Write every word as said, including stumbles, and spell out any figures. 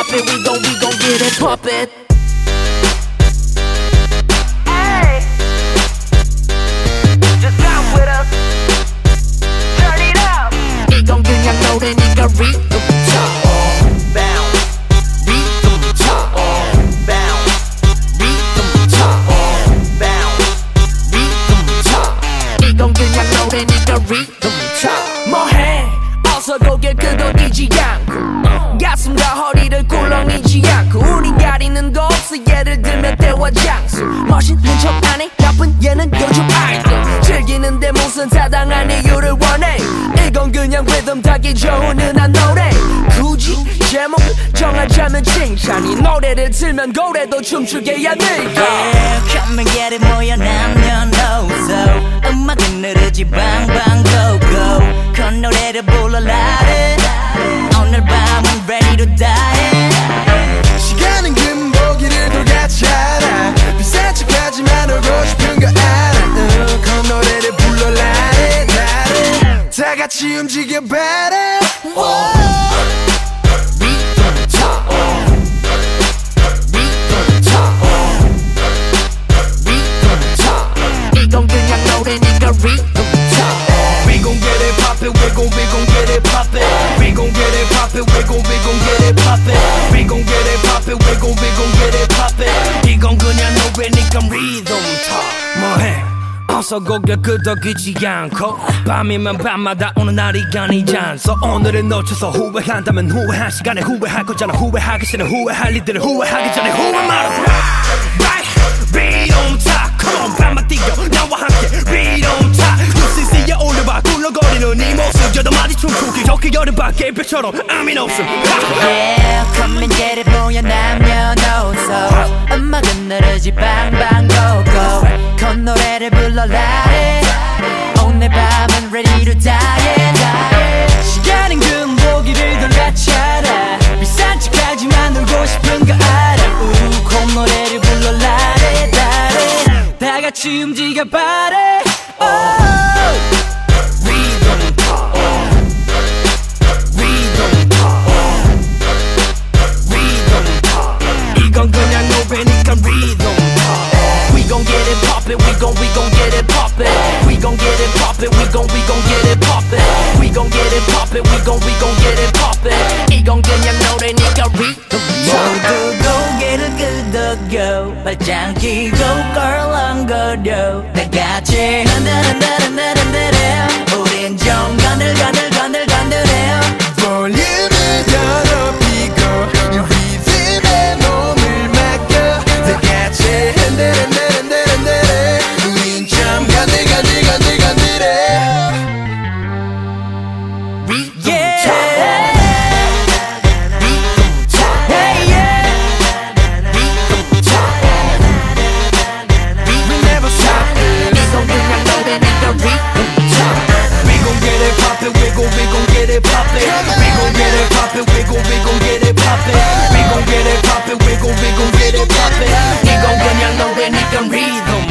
pop it, we gon' we gon' get it pop it. Hey, just come with us. Turn it up. 이건 그냥 노래니까 rhythm 쳐. Bounce, rhythm 쳐. bounce, rhythm 쳐. bounce. rhythm 쳐. 이건 그냥 노래니까 rhythm 쳐. 뭐해 어서 고개 끄덕이지 않고 가슴과 허리를 꿀렁이지 않고 우린 가리는 거 없어 예를 들면 때와 장소 멋있는 척 안해 나쁜 얘는 요즘 아이돌 즐기는데 무슨 타당한 이유를 원해 이건 그냥 리듬 타기 좋은 은한 노래 굳이 제목을 정하자면 칭찬이 노래를 틀면 고래도 춤추게 야 네가 Yeah, come and get it 모여 남녀노소 음악은 느르지 방방 go go 건 노래를 불러라 오늘 밤은 ready to die 시간은 금보기를 돌같잖아 비싼 척하지만 울고 싶은 거 알아 응, 그 노래를 불러라 나를 다 같이 움직여봐라 rhythm 쳐 rhythm 쳐 rhythm 쳐 이건 그냥 노래니까 rhythm 쳐 We gon' get it poppin', we gon' we gon' get it poppin'. We gon' get it poppin', we gon' we gon' get it poppin'. We gon' get it poppin', we gon' we gon' get it poppin'. 이건 그냥 노래니까 리듬 타. 뭐해? 어서 고개 끄덕이지 않고 밤이면 밤마다 오는 날이 아니지 않소 오늘을 놓쳐서 후회한다면 후회한 시간에 후회할 거잖아 후회하기 싫은 후회할 일들을 후회하기 전에 후회 말아 Right, 리듬 타. Come on 밤만 뛰어 나와 함께 리듬 타. 유씨씨에 올려봐 굴러거리는 이 모습 여덟 마디 춤추기 좋게 여름밤 개별처럼 의미 없음 Yeah, come and get it 모여 남녀노소 음악은 느르지 방방 go go 건 노래를 불러라 오늘 밤은 ready to die, die. 시간은 금보기를 돌같잖아 비싼 척하지만 놀고 싶은 거 알아 우콘 노래를 불러라 나를 다 같이 움직여봐라 rhythm 쳐 rhythm 쳐 rhythm 쳐 이건 그냥 노래니까 rhythm We gon' get it poppin', we gon' we gon' get it poppin'. We gon' get it poppin', we gon' we gon' get it poppin'. We gon' get it poppin', we gon' we gon' get it poppin'. 이건 그냥 노래니까 rhythm 모두 고개를 끄덕여 발짱 끼고 껄렁거려 다같이 흔들흔들흔들흔들어 우린 좀 건들건들건들건들해 볼륨을 더 높이고 이 리듬에 몸을 맡겨 다 같이 흔들흔들흔들흔들어 우린 좀 건들건들건들건들해 rhythm 쳐 rhythm 쳐 Hey yeah rhythm 쳐 We never stop 이건 그냥 노래니까 rhythm 쳐 We gon' get it poppin', we gon' we gon' get it poppin'. We gon' get it poppin', we gon' we gon' get it poppin'. We gon' get it poppin', we gon' we gon' get it poppin'. 이건 그냥 노래니까 rhythm